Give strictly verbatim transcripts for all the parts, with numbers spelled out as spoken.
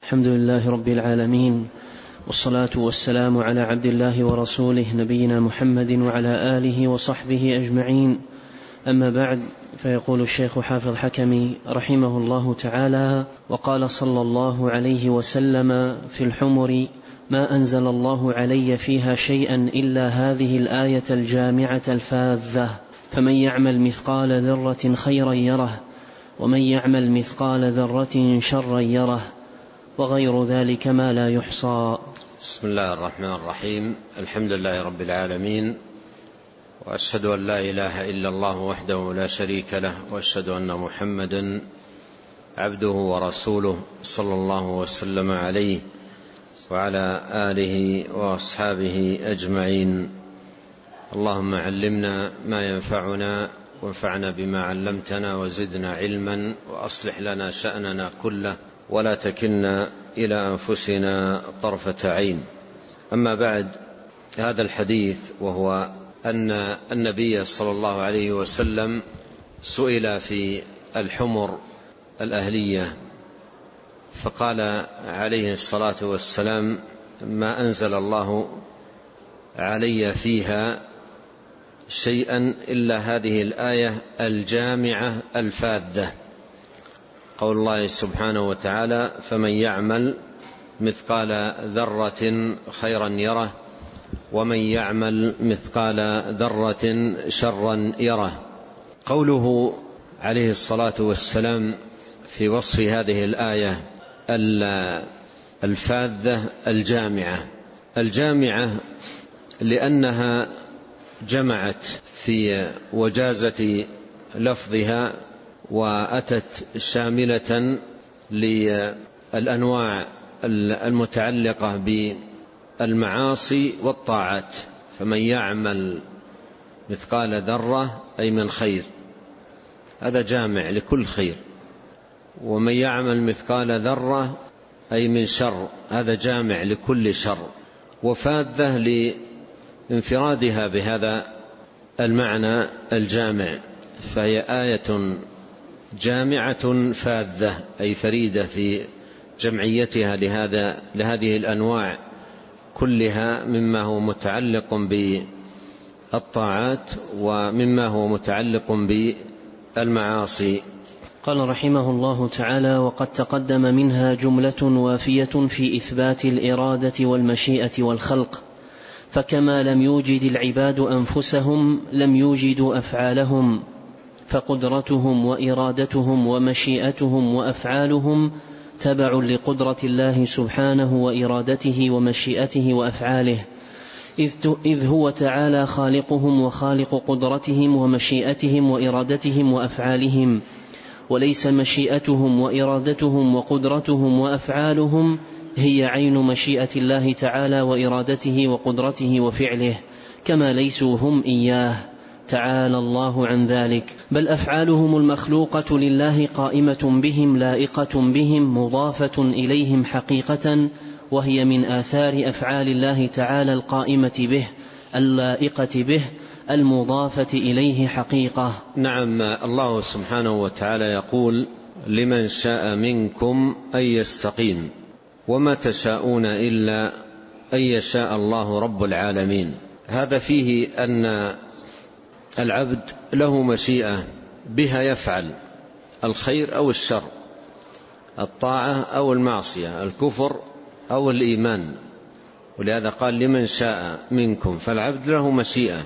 الحمد لله رب العالمين، والصلاة والسلام على عبد الله ورسوله نبينا محمد وعلى آله وصحبه أجمعين. أما بعد، فيقول الشيخ حافظ حكمي رحمه الله تعالى: وقال صلى الله عليه وسلم في الحمر: ما أنزل الله علي فيها شيئا إلا هذه الآية الجامعة الفاذة، فمن يعمل مثقال ذرة خيرا يره، ومن يعمل مثقال ذرة شرا يره، وغير ذلك ما لا يحصى. بسم الله الرحمن الرحيم. الحمد لله رب العالمين، وأشهد أن لا إله إلا الله وحده لا شريك له، وأشهد أن محمدا عبده ورسوله صلى الله وسلم عليه وعلى آله وأصحابه أجمعين. اللهم علمنا ما ينفعنا، وانفعنا بما علمتنا، وزدنا علما، وأصلح لنا شأننا كله، ولا تكلنا إلى أنفسنا طرفة عين. أما بعد، هذا الحديث وهو أن النبي صلى الله عليه وسلم سئل في الحمر الأهلية، فقال عليه الصلاة والسلام: ما أنزل الله علي فيها شيئا إلا هذه الآية الجامعة الفاذة، قول الله سبحانه وتعالى: فمن يعمل مثقال ذرة خيرا يره، ومن يعمل مثقال ذرة شرا يره. قوله عليه الصلاة والسلام في وصف هذه الآية الفاذة الجامعة، الجامعة لأنها جمعت في وجازة لفظها، وأتت شاملة للأنواع المتعلقة بالمعاصي والطاعات. فمن يعمل مثقال ذرة أي من خير، هذا جامع لكل خير، ومن يعمل مثقال ذرة أي من شر، هذا جامع لكل شر. وفاذة لانفرادها بهذا المعنى الجامع، فهي آية جامعة فاذة أي فريدة في جمعيتها لهذا لهذه الأنواع كلها، مما هو متعلق بالطاعات ومما هو متعلق بالمعاصي. قال رحمه الله تعالى: وقد تقدم منها جملة وافية في إثبات الإرادة والمشيئة والخلق، فكما لم يوجد العباد أنفسهم لم يوجدوا أفعالهم، فقدرتهم وإرادتهم ومشيئتهم وأفعالهم تبع لقدرة الله سبحانه وإرادته ومشيئته وأفعاله، إذ هو تعالى خالقهم وخالق قدرتهم ومشيئتهم وإرادتهم وأفعالهم، وليس مشيئتهم وإرادتهم وقدرتهم وأفعالهم هي عين مشيئة الله تعالى وإرادته وقدرته وفعله، كما ليسوا هم إياه تعالى الله عن ذلك، بل أفعالهم المخلوقة لله قائمة بهم لائقة بهم مضافة إليهم حقيقة، وهي من آثار أفعال الله تعالى القائمة به اللائقة به المضافة إليه حقيقة. نعم، الله سبحانه وتعالى يقول: لمن شاء منكم أن يستقيم، وما تشاءون إلا أن يشاء الله رب العالمين. هذا فيه أن العبد له مشيئة بها يفعل الخير أو الشر، الطاعة أو المعصية، الكفر أو الإيمان، ولهذا قال: لمن شاء منكم، فالعبد له مشيئة،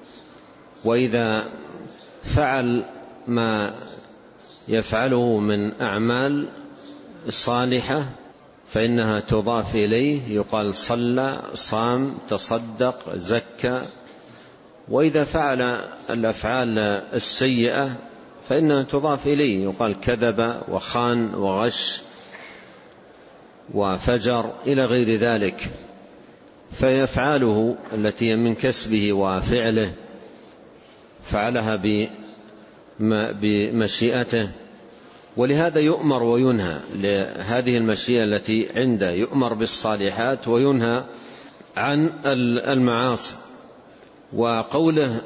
وإذا فعل ما يفعله من أعمال صالحة فإنها تضاف إليه، يقال صلى، صام، تصدق، زكى. وإذا فعل الأفعال السيئة فإنها تضاف إليه، يقال كذب وخان وغش وفجر إلى غير ذلك. فيفعاله التي من كسبه وفعله فعلها بمشيئته، ولهذا يؤمر وينهى لهذه المشيئة التي عنده، يؤمر بالصالحات وينهى عن المعاصي. وقوله: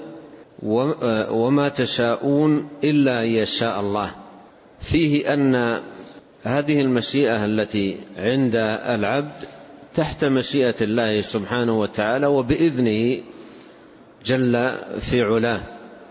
وما تشاءون إلا أن يشاء الله، فيه أن هذه المشيئة التي عند العبد تحت مشيئة الله سبحانه وتعالى وبإذنه جل في علاه.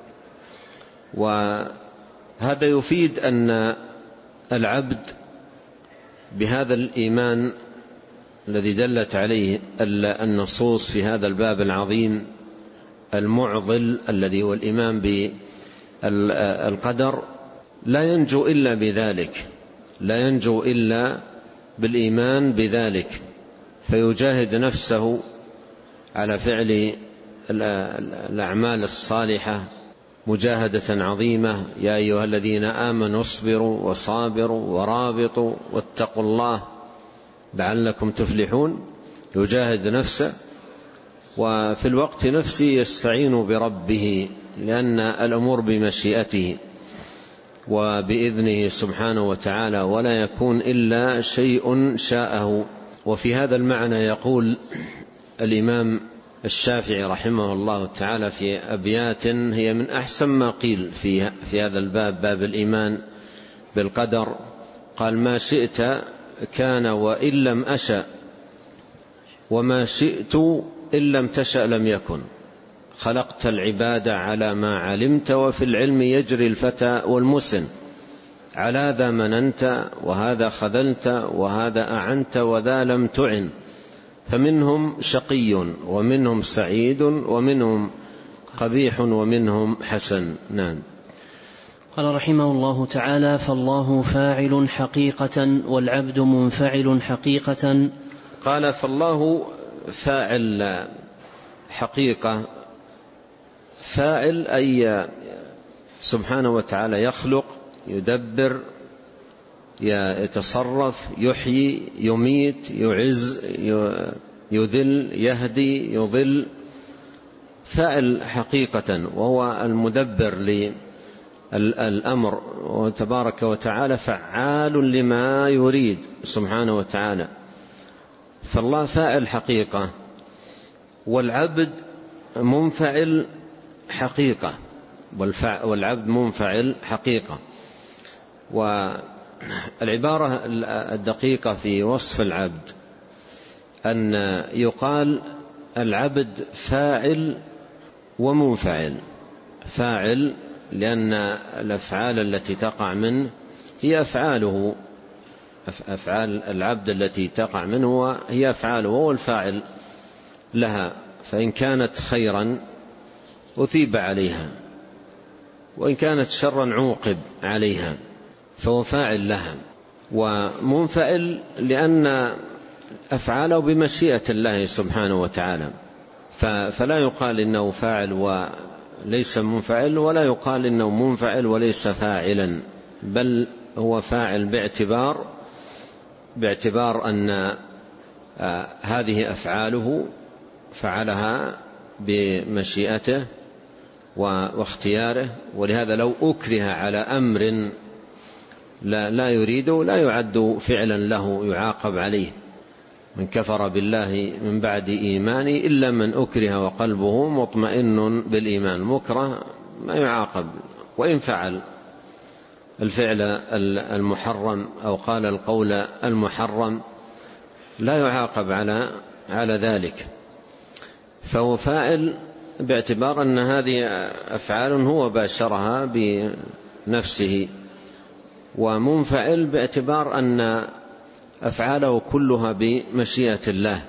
وهذا يفيد أن العبد بهذا الإيمان الذي دلت عليه النصوص في هذا الباب العظيم المعضل الذي هو الإيمان بالقدر لا ينجو إلا بذلك، لا ينجو إلا بالإيمان بذلك، فيجاهد نفسه على فعل الأعمال الصالحة مجاهدة عظيمة. يا أيها الذين آمنوا اصبروا وصابروا ورابطوا واتقوا الله لعلكم تفلحون. يجاهد نفسه وفي الوقت نفسه يستعين بربه، لأن الأمور بمشيئته وبإذنه سبحانه وتعالى، ولا يكون إلا شيء شاءه. وفي هذا المعنى يقول الإمام الشافعي رحمه الله تعالى في أبيات هي من أحسن ما قيل في في هذا الباب، باب الإيمان بالقدر. قال: ما شئت كان وإن لم أشأ، وما شئت إن لم تشأ لم يكن. خلقت العباد على ما علمت، وفي العلم يجري الفتى والمسن. على ذا مننت وهذا خذلت، وهذا أعنت وذا لم تعن. فمنهم شقي ومنهم سعيد، ومنهم قبيح ومنهم حسن. نعم. قال رحمه الله تعالى: فالله فاعل حقيقة والعبد منفعل حقيقة. قال: فالله فاعل حقيقة. فاعل أي سبحانه وتعالى يخلق، يدبر، يتصرف، يحيي، يميت، يعز، يذل، يهدي، يضل. فاعل حقيقة، وهو المدبر للأمر، وتبارك وتعالى فعال لما يريد سبحانه وتعالى. فالله فاعل حقيقة، والعبد منفعل حقيقة، والعبد منفعل حقيقة. والعبارة الدقيقة في وصف العبد أن يقال العبد فاعل ومنفعل. فاعل لأن الأفعال التي تقع منه هي أفعاله، أفعال العبد التي تقع منه هي أفعاله، وهو الفاعل لها. فإن كانت خيرا أثيب عليها، وإن كانت شرا عوقب عليها، فهو فاعل لها. ومنفعل لأن أفعاله بمشيئة الله سبحانه وتعالى، فلا يقال إنه فاعل وليس منفعل، ولا يقال إنه منفعل وليس فاعلا، بل هو فاعل باعتبار باعتبار أن هذه أفعاله فعلها بمشيئته واختياره. ولهذا لو أكره على أمر لا, لا يريده لا يعد فعلا له يعاقب عليه. من كفر بالله من بعد إيمانه إلا من أكره وقلبه مطمئن بالإيمان. مكره ما يعاقب، وإن فعل الفعل المحرم أو قال القول المحرم لا يعاقب على على ذلك. فهو فاعل باعتبار أن هذه أفعال هو باشرها بنفسه، ومنفعل باعتبار أن أفعاله كلها بمشيئة الله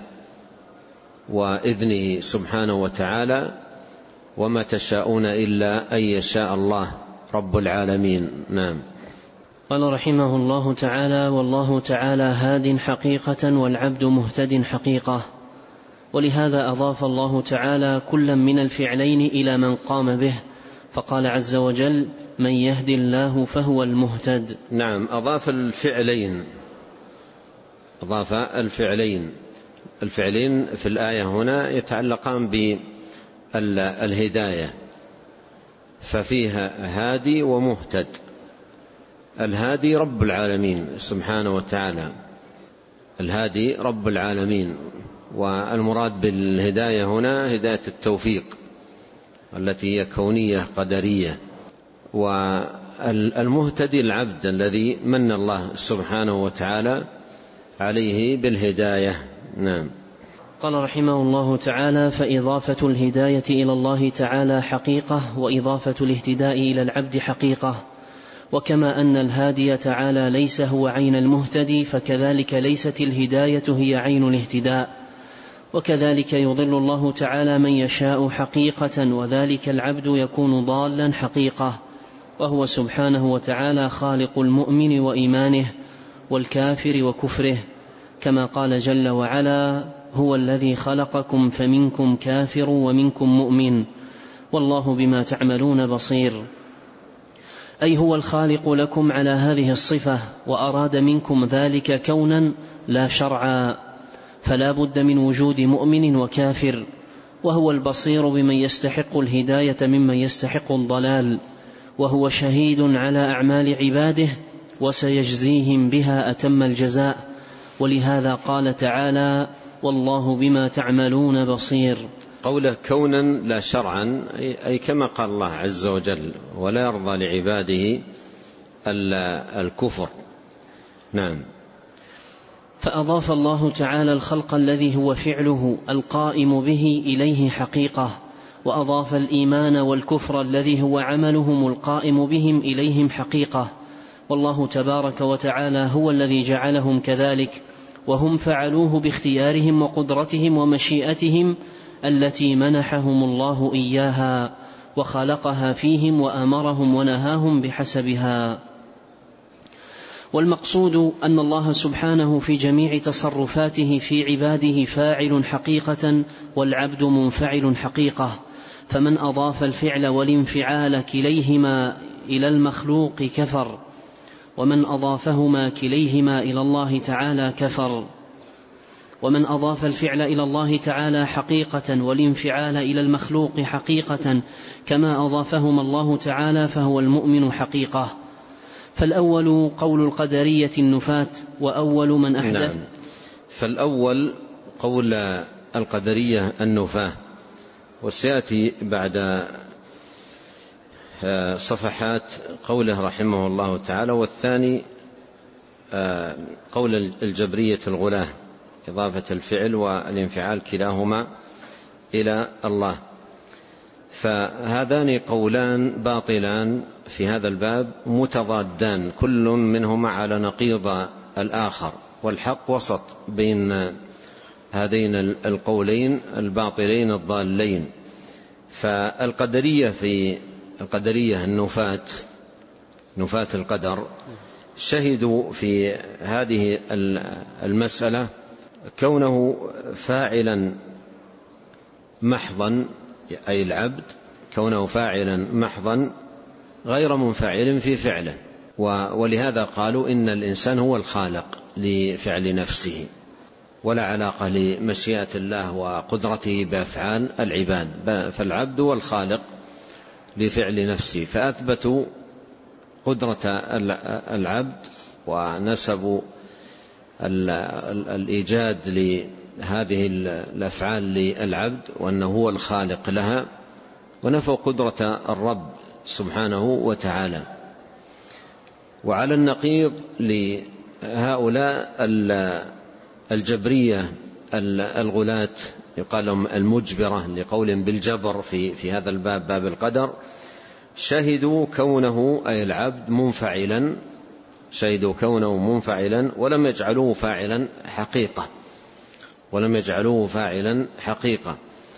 وإذنه سبحانه وتعالى. وما تشاءون إلا أن يشاء الله رب العالمين. نعم. قال رحمه الله تعالى: والله تعالى هاد حقيقة والعبد مهتد حقيقة. ولهذا أضاف الله تعالى كلا من الفعلين إلى من قام به، فقال عز وجل: من يهد الله فهو المهتد. نعم، أضاف الفعلين أضاف الفعلين الفعلين في الآية هنا يتعلقان بالهداية، ففيها هادي ومهتد. الهادي رب العالمين سبحانه وتعالى، الهادي رب العالمين. والمراد بالهداية هنا هداية التوفيق التي هي كونية قدرية. والمهتدي العبد الذي من الله سبحانه وتعالى عليه بالهداية. نعم. قال رحمه الله تعالى: فإضافة الهداية إلى الله تعالى حقيقة، وإضافة الاهتداء إلى العبد حقيقة. وكما أن الهادي تعالى ليس هو عين المهتدي، فكذلك ليست الهداية هي عين الاهتداء. وكذلك يضل الله تعالى من يشاء حقيقة، وذلك العبد يكون ضالا حقيقة، وهو سبحانه وتعالى خالق المؤمن وإيمانه والكافر وكفره، كما قال جل وعلا: هو الذي خلقكم فمنكم كافر ومنكم مؤمن والله بما تعملون بصير. أي هو الخالق لكم على هذه الصفة، وأراد منكم ذلك كونا لا شرعا، فلا بد من وجود مؤمن وكافر. وهو البصير بمن يستحق الهداية ممن يستحق الضلال، وهو شهيد على أعمال عباده وسيجزيهم بها أتم الجزاء. ولهذا قال تعالى: والله بما تعملون بصير. قوله كونا لا شرعا أي كما قال الله عز وجل: ولا يرضى لعباده الكفر. نعم. فأضاف الله تعالى الخلق الذي هو فعله القائم به إليه حقيقة، وأضاف الإيمان والكفر الذي هو عملهم القائم بهم إليهم حقيقة. والله تبارك وتعالى هو الذي جعلهم كذلك، وهم فعلوه باختيارهم وقدرتهم ومشيئتهم التي منحهم الله إياها، وخلقها فيهم وأمرهم ونهاهم بحسبها. والمقصود أن الله سبحانه في جميع تصرفاته في عباده فاعل حقيقة، والعبد منفعل حقيقة. فمن أضاف الفعل والانفعال كليهما إلى المخلوق كفر، ومن أضافهما كليهما إلى الله تعالى كفر. ومن أضاف الفعل إلى الله تعالى حقيقة والانفعال إلى المخلوق حقيقة كما أضافهما الله تعالى فهو المؤمن حقيقة. فالأول قول القدرية النفاة، وأول من أحدث. نعم. فالأول قول القدرية النفاة، وسيأتي بعد صفحات قوله رحمه الله تعالى. والثاني قول الجبرية الغلاة، إضافة الفعل والانفعال كلاهما إلى الله. فهذان قولان باطلان في هذا الباب متضادان، كل منهما على نقيض الآخر، والحق وسط بين هذين القولين الباطلين الضالين. فالقدرية في القدرية النفاة نفاة القدر شهدوا في هذه المسألة كونه فاعلا محضا، أي العبد كونه فاعلا محضا غير منفعل في فعله. ولهذا قالوا إن الإنسان هو الخالق لفعل نفسه، ولا علاقة لمشيئة الله وقدرته بأفعال العباد، فالعبد هو الخالق لفعل نفسه. فأثبتوا قدرة العبد ونسبوا الإيجاد لهذه الأفعال للعبد وأنه هو الخالق لها، ونفوا قدرة الرب سبحانه وتعالى. وعلى النقيض لهؤلاء الجبرية الغلاة، يقال لهم المجبرة لقول بالجبر في في هذا الباب، باب القدر، شهدوا كونه أي العبد منفعلا، شهدوا كونه منفعلا ولم يجعلوه فاعلا حقيقة، ولم يجعلوه فاعلا حقيقة.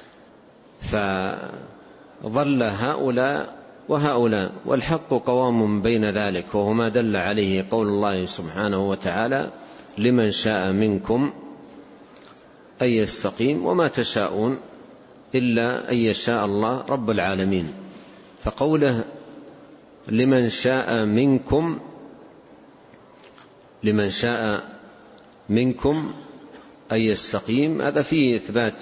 فظل هؤلاء وهؤلاء، والحق قوام بين ذلك، وهو ما دل عليه قول الله سبحانه وتعالى: لمن شاء منكم أن يستقيم وما تشاءون إلا أن يشاء الله رب العالمين. فقوله لمن شاء منكم، لمن شاء منكم أن يستقيم، هذا فيه إثبات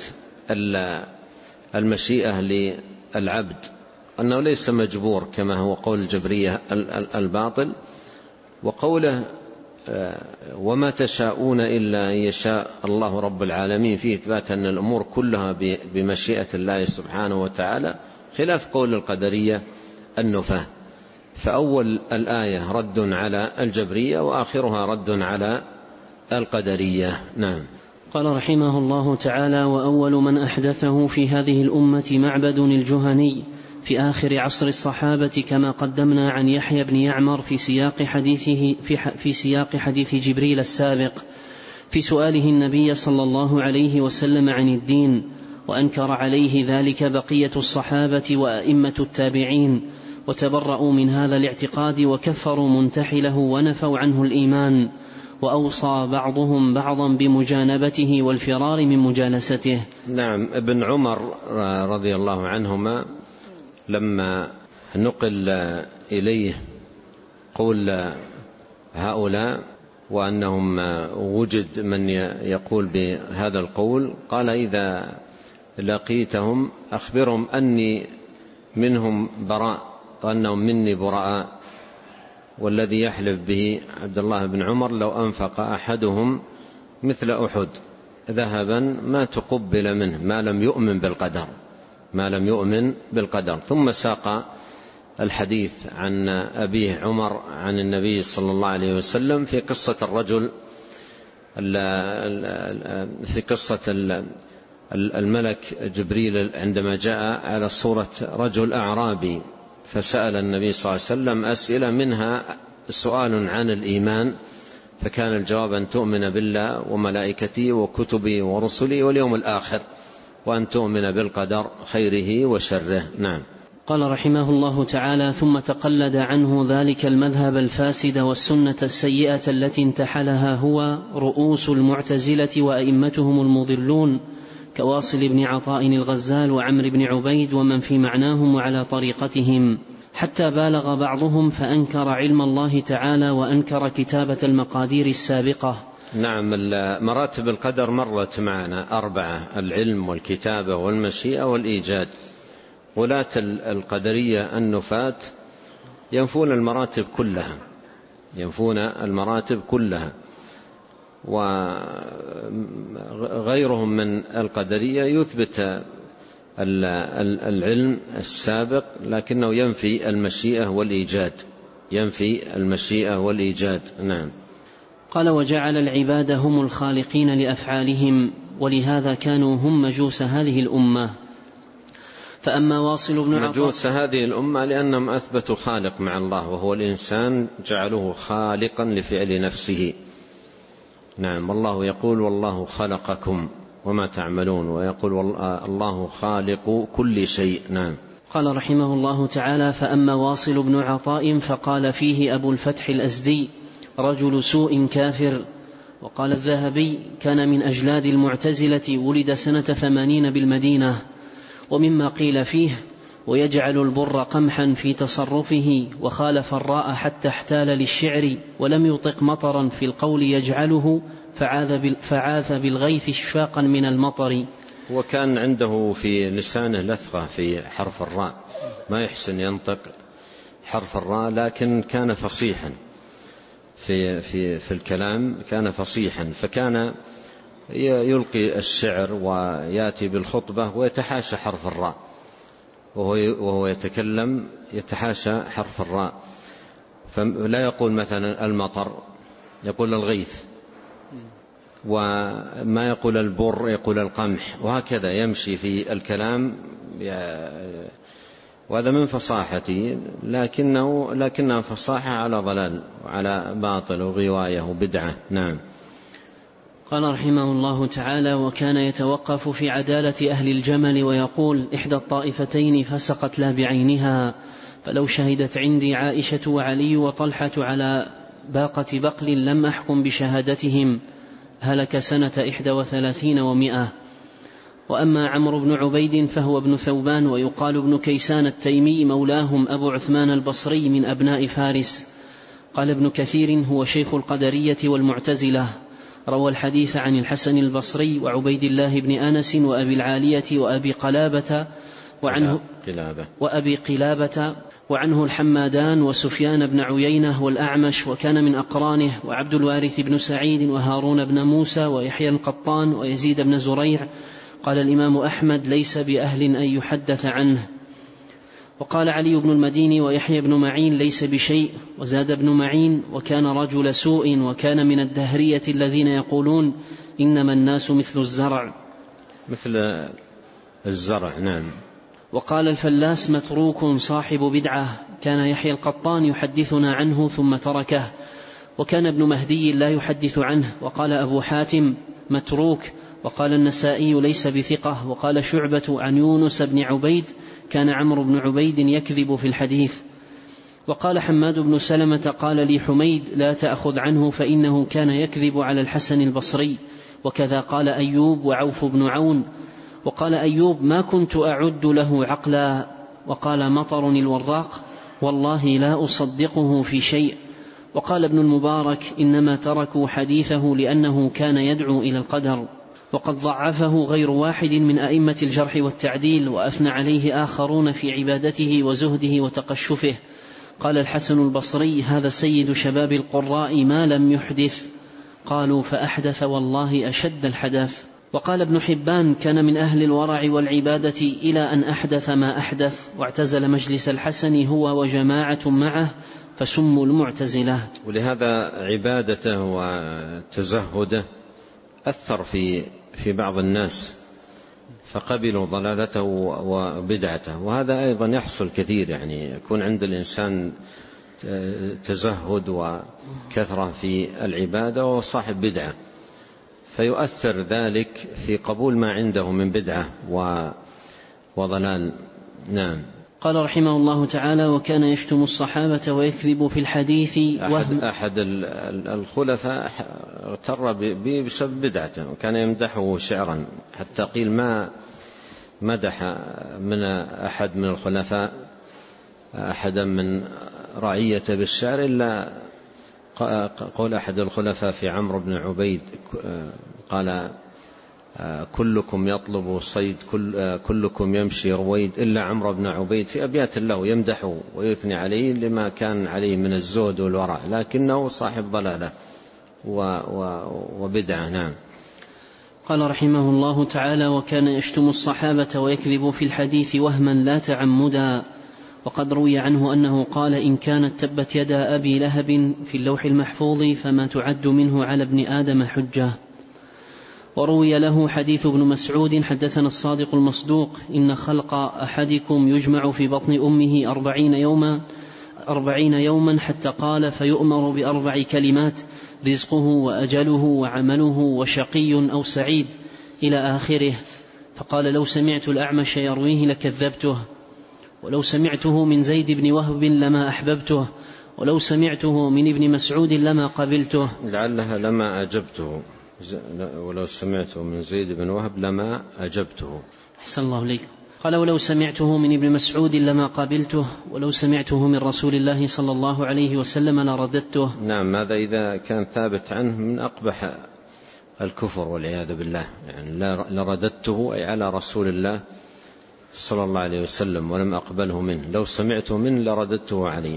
المشيئة للعبد، أنه ليس مجبور كما هو قول الجبرية الباطل. وقوله وما تشاءون إلا أن يشاء الله رب العالمين فيه إثبات أن الأمور كلها بمشيئة الله سبحانه وتعالى، خلاف قول القدرية النفاة. فأول الآية رد على الجبرية وآخرها رد على القدرية. نعم. قال رحمه الله تعالى: وأول من أحدثه في هذه الأمة معبد الجهني في آخر عصر الصحابة، كما قدمنا عن يحيى بن يعمر في سياق حديثه في, في سياق حديث جبريل السابق في سؤاله النبي صلى الله عليه وسلم عن الدين، وأنكر عليه ذلك بقية الصحابة وأئمة التابعين، وتبرؤوا من هذا الاعتقاد وكفروا منتحله ونفوا عنه الإيمان، وأوصى بعضهم بعضا بمجانبته والفرار من مجالسته. نعم. ابن عمر رضي الله عنهما لما نقل إليه قول هؤلاء وأنهم وجد من يقول بهذا القول، قال: إذا لقيتهم أخبرهم أني منهم براء وأنهم مني براء، والذي يحلف به عبد الله بن عمر لو أنفق أحدهم مثل أحد ذهبا ما تقبل منه ما لم يؤمن بالقدر ما لم يؤمن بالقدر. ثم ساق الحديث عن أبيه عمر عن النبي صلى الله عليه وسلم في قصة الرجل في قصة الملك جبريل عندما جاء على صورة رجل أعرابي فسأل النبي صلى الله عليه وسلم أسئلة، منها سؤال عن الإيمان، فكان الجواب أن تؤمن بالله وملائكته وكتبه ورسله واليوم الآخر، وأن تؤمن بالقدر خيره وشره. نعم. قال رحمه الله تعالى: ثم تقلد عنه ذلك المذهب الفاسد والسنة السيئة التي انتحلها هو رؤوس المعتزلة وأئمتهم المضلون كواصل بن عطاء الغزال وعمر بن عبيد ومن في معناهم وعلى طريقتهم، حتى بالغ بعضهم فأنكر علم الله تعالى وأنكر كتابة المقادير السابقة. نعم. مراتب القدر مرت معنا أربعة: العلم والكتابة والمشيئة والإيجاد. ولاة القدرية النفاة ينفون المراتب كلها ينفون المراتب كلها وغيرهم من القدرية يثبت العلم السابق لكنه ينفي المشيئة والإيجاد ينفي المشيئة والإيجاد. نعم. قال: وجعل العباد هم الخالقين لأفعالهم، ولهذا كانوا هم مجوس هذه الأمة. فأما واصل بن عطاء مجوس هذه الأمة لأنهم أثبتوا خالق مع الله وهو الإنسان، جعلوه خالقا لفعل نفسه. نعم. والله يقول: والله خلقكم وما تعملون، ويقول: الله خالق كل شيء. نعم. قال رحمه الله تعالى: فأما واصل بن عطاء فقال فيه أبو الفتح الأزدي: رجل سوء كافر. وقال الذهبي: كان من أجلاد المعتزلة، ولد سنة ثمانين بالمدينة. ومما قيل فيه: ويجعل البر قمحا في تصرفه، وخالف الراء حتى احتال للشعر، ولم يطق مطرا في القول يجعله، فعاذ بالغيث اشفاقا من المطر. وكان عنده في لسانه لثغة في حرف الراء، ما يحسن ينطق حرف الراء، لكن كان فصيحا في, في, في الكلام، كان فصيحا، فكان يلقي الشعر ويأتي بالخطبة ويتحاشى حرف الراء، وهو يتكلم يتحاشى حرف الراء، فلا يقول مثلا المطر، يقول الغيث، وما يقول البر يقول القمح، وهكذا يمشي في الكلام، وهذا من فصاحته، لكنه لكنها فصاحة على ضلال وعلى باطل وغواية وبدعة. نعم. قال رحمه الله تعالى: وكان يتوقف في عدالة أهل الجمل ويقول: إحدى الطائفتين فسقت لا بعينها، فلو شهدت عندي عائشة وعلي وطلحة على باقة بقل لم أحكم بشهادتهم. هلك سنة إحدى وثلاثين ومئة. وأما عمرو بن عبيد فهو ابن ثوبان، ويقال ابن كيسان التيمي، مولاهم أبو عثمان البصري من أبناء فارس. قال ابن كثير: هو شيخ القدرية والمعتزلة. روى الحديث عن الحسن البصري وعبيد الله بن أنس وأبي العالية وأبي قلابة وعنه, وأبي قلابة وعنه الحمادان وسفيان بن عيينة والأعمش، وكان من أقرانه، وعبد الوارث بن سعيد وهارون بن موسى ويحيى القطان ويزيد بن زريع. قال الإمام أحمد: ليس بأهل أن يحدث عنه. وقال علي بن المديني ويحيى بن معين ليس بشيء. وزاد ابن معين وكان رجل سوء وكان من الدهرية الذين يقولون إنما الناس مثل الزرع مثل الزرع. نعم. وقال الفلاس متروك صاحب بدعة. كان يحيى القطان يحدثنا عنه ثم تركه. وكان ابن مهدي لا يحدث عنه. وقال أبو حاتم متروك. وقال النسائي ليس بثقة. وقال شعبة عن يونس بن عبيد كان عمرو بن عبيد يكذب في الحديث. وقال حماد بن سلمة قال لي حميد لا تأخذ عنه فإنه كان يكذب على الحسن البصري. وكذا قال أيوب وعوف بن عون. وقال أيوب ما كنت أعد له عقلا. وقال مطر الوراق والله لا أصدقه في شيء. وقال ابن المبارك إنما تركوا حديثه لأنه كان يدعو إلى القدر. وقد ضعفه غير واحد من أئمة الجرح والتعديل وأثنى عليه آخرون في عبادته وزهده وتقشفه. قال الحسن البصري هذا سيد شباب القراء ما لم يحدث. قالوا فأحدث والله أشد الحدث. وقال ابن حبان كان من أهل الورع والعبادة إلى أن أحدث ما أحدث. واعتزل مجلس الحسن هو وجماعة معه فسموا المعتزلة. ولهذا عبادته وتزهده أثر في في بعض الناس فقبلوا ضلالته وبدعته. وهذا أيضا يحصل كثير، يعني يكون عند الإنسان تزهد وكثرة في العبادة وصاحب بدعة فيؤثر ذلك في قبول ما عنده من بدعة وضلال. نعم. قال رحمه الله تعالى وكان يشتم الصحابة ويكذب في الحديث. أحد, أحد الخلفاء اغتر بسبب بدعته وكان يمدحه شعرا حتى قيل ما مدح من أحد من الخلفاء أحدا من رعيته بالشعر إلا قول أحد الخلفاء في عمرو بن عبيد قال كلكم يطلب صيد كل كلكم يمشي رويد إلا عمرو بن عبيد، في أبيات له يمدحه ويثني عليه لما كان عليه من الزهد والورع لكنه صاحب ضلالة وبدعة. نعم. قال رحمه الله تعالى وكان يشتم الصحابة ويكذب في الحديث وهما لا تعمدا. وقد روي عنه أنه قال إن كانت تبت يدا أبي لهب في اللوح المحفوظ فما تعد منه على ابن آدم حجة. وروي له حديث ابن مسعود حدثنا الصادق المصدوق إن خلق أحدكم يجمع في بطن أمه أربعين يوما, أربعين يوما حتى قال فيؤمر بأربع كلمات رزقه وأجله وعمله وشقي أو سعيد إلى آخره. فقال لو سمعت الأعمش يرويه لكذبته ولو سمعته من زيد بن وهب لما أحببته ولو سمعته من ابن مسعود لما قبلته. لعلها لما أجبته ولو سمعته من زيد بن وهب لما أجبته. أحسن الله إليك. قال ولو سمعته من ابن مسعود لما قابلته ولو سمعته من رسول الله صلى الله عليه وسلم لرددته. نعم. هذا إذا كان ثابت عنه من أقبح الكفر والعياذ بالله، يعني لرددته أي على رسول الله صلى الله عليه وسلم ولم أقبله منه، لو سمعته منه لرددته عليه.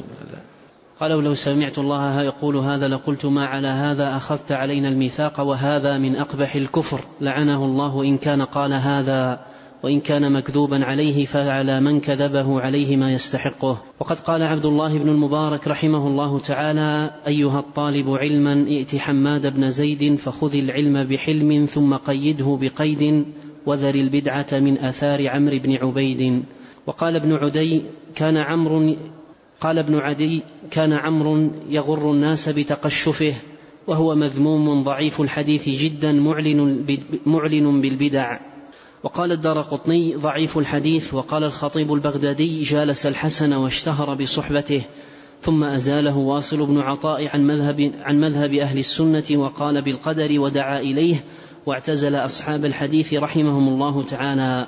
قال ولو سمعت الله يقول هذا لقلت ما على هذا أخذت علينا الميثاق وهذا من أقبح الكفر لعنه الله إن كان قال هذا وإن كان مكذوبا عليه فعلى من كذبه عليه ما يستحقه. وقد قال عبد الله بن المبارك رحمه الله تعالى أيها الطالب علما ائت حماد بن زيد فخذ العلم بحلم ثم قيده بقيد وذر البدعة من أثار عمرو بن عبيد. وقال ابن عدي كان عمرو قال ابن عدي كان عمرو يغر الناس بتقشفه وهو مذموم ضعيف الحديث جدا معلن, معلن بالبدع. وقال الدارقطني ضعيف الحديث. وقال الخطيب البغدادي جالس الحسن واشتهر بصحبته ثم أزاله واصل بن عطاء عن مذهب, عن مذهب أهل السنة وقال بالقدر ودعا إليه واعتزل أصحاب الحديث رحمهم الله تعالى.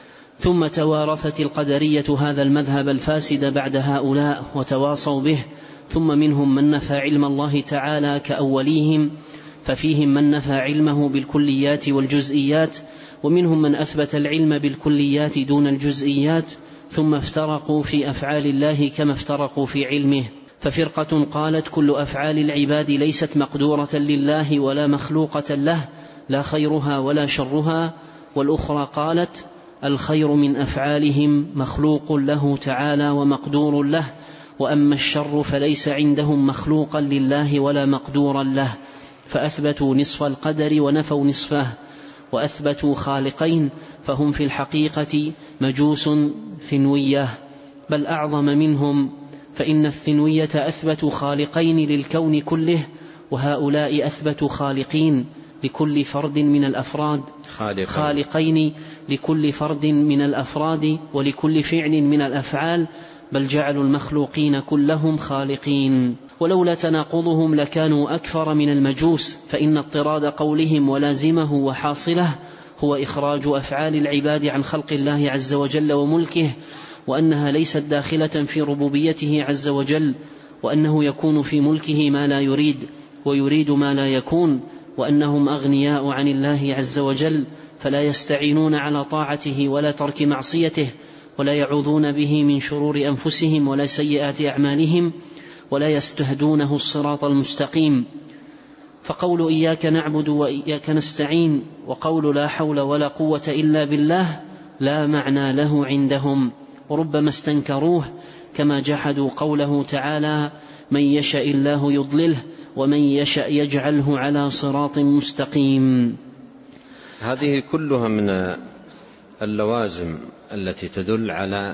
ثم توارثت القدرية هذا المذهب الفاسد بعد هؤلاء وتواصوا به، ثم منهم من نفى علم الله تعالى كأوليهم ففيهم من نفى علمه بالكليات والجزئيات ومنهم من أثبت العلم بالكليات دون الجزئيات، ثم افترقوا في أفعال الله كما افترقوا في علمه. ففرقة قالت كل أفعال العباد ليست مقدورة لله ولا مخلوقة له لا خيرها ولا شرها، والأخرى قالت الخير من أفعالهم مخلوق له تعالى ومقدور له، وأما الشر فليس عندهم مخلوقا لله ولا مقدورا له، فأثبتوا نصف القدر ونفوا نصفه، وأثبتوا خالقين، فهم في الحقيقة مجوس ثنوية، بل أعظم منهم، فإن الثنوية أثبتوا خالقين للكون كله، وهؤلاء أثبتوا خالقين لكل فرد من الأفراد خالقين, خالقين لكل فرد من الأفراد ولكل فعل من الأفعال، بل جعلوا المخلوقين كلهم خالقين. ولولا تناقضهم لكانوا أكثر من المجوس، فإن اضطراد قولهم ولازمه وحاصله هو إخراج أفعال العباد عن خلق الله عز وجل وملكه، وأنها ليست داخلة في ربوبيته عز وجل، وأنه يكون في ملكه ما لا يريد ويريد ما لا يكون، وأنهم أغنياء عن الله عز وجل، فلا يستعينون على طاعته ولا ترك معصيته، ولا يعوذون به من شرور أنفسهم ولا سيئات أعمالهم، ولا يستهدونه الصراط المستقيم. فقول إياك نعبد وإياك نستعين وقول لا حول ولا قوة إلا بالله لا معنى له عندهم، وربما استنكروه، كما جحدوا قوله تعالى من يشاء الله يضلله ومن يشاء يجعله على صراط مستقيم. هذه كلها من اللوازم التي تدل على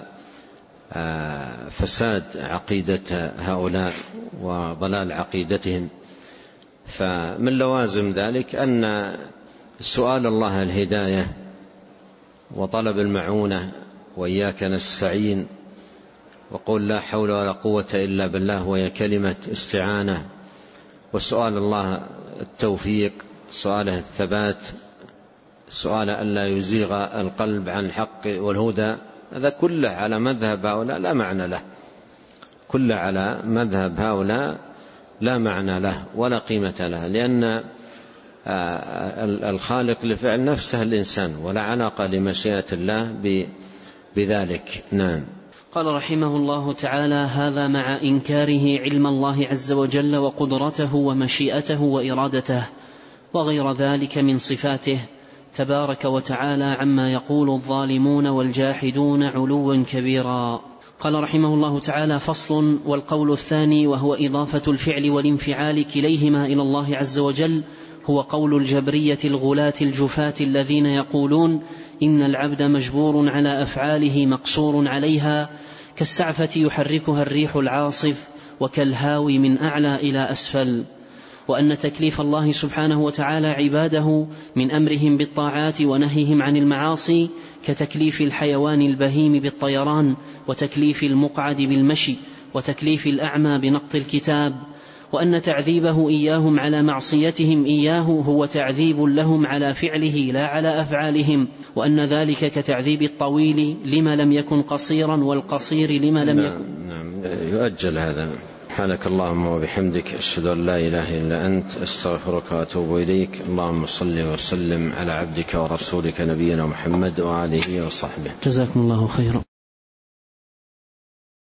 فساد عقيدة هؤلاء وضلال عقيدتهم. فمن لوازم ذلك أن سؤال الله الهداية وطلب المعونة وإياك نستعين وقول لا حول ولا قوة إلا بالله وهي كلمة استعانة، وسؤال الله التوفيق، سؤاله الثبات، سؤال أن لا يزيغ القلب عن الحق والهدى، هذا كله على مذهب هؤلاء لا معنى له، كله على مذهب هؤلاء لا معنى له ولا قيمة له، لأن الخالق لفعل نفسه الإنسان ولا علاقة لمشيئة الله بذلك. نعم. قال رحمه الله تعالى هذا مع إنكاره علم الله عز وجل وقدرته ومشيئته وإرادته وغير ذلك من صفاته تبارك وتعالى عما يقول الظالمون والجاحدون علوا كبيرا. قال رحمه الله تعالى فصل. والقول الثاني وهو إضافة الفعل والانفعال كليهما إلى الله عز وجل هو قول الجبرية الغلاة الجفاة الذين يقولون إن العبد مجبور على أفعاله مقصور عليها كالسعفة يحركها الريح العاصف وكالهاوي من أعلى إلى أسفل، وأن تكليف الله سبحانه وتعالى عباده من أمرهم بالطاعات ونهيهم عن المعاصي كتكليف الحيوان البهيم بالطيران وتكليف المقعد بالمشي وتكليف الأعمى بنقط الكتاب، وأن تعذيبه إياهم على معصيتهم إياه هو تعذيب لهم على فعله لا على أفعالهم، وأن ذلك كتعذيب الطويل لما لم يكن قصيرا والقصير لما لم يكن. نعم. يؤجل هذا. سبحانك اللهم وبحمدك أشهد أن لا إله إلا أنت أستغفرك وأتوب إليك. اللهم صل وسلم على عبدك ورسولك نبينا محمد وآله وصحبه. جزاكم الله خيرا.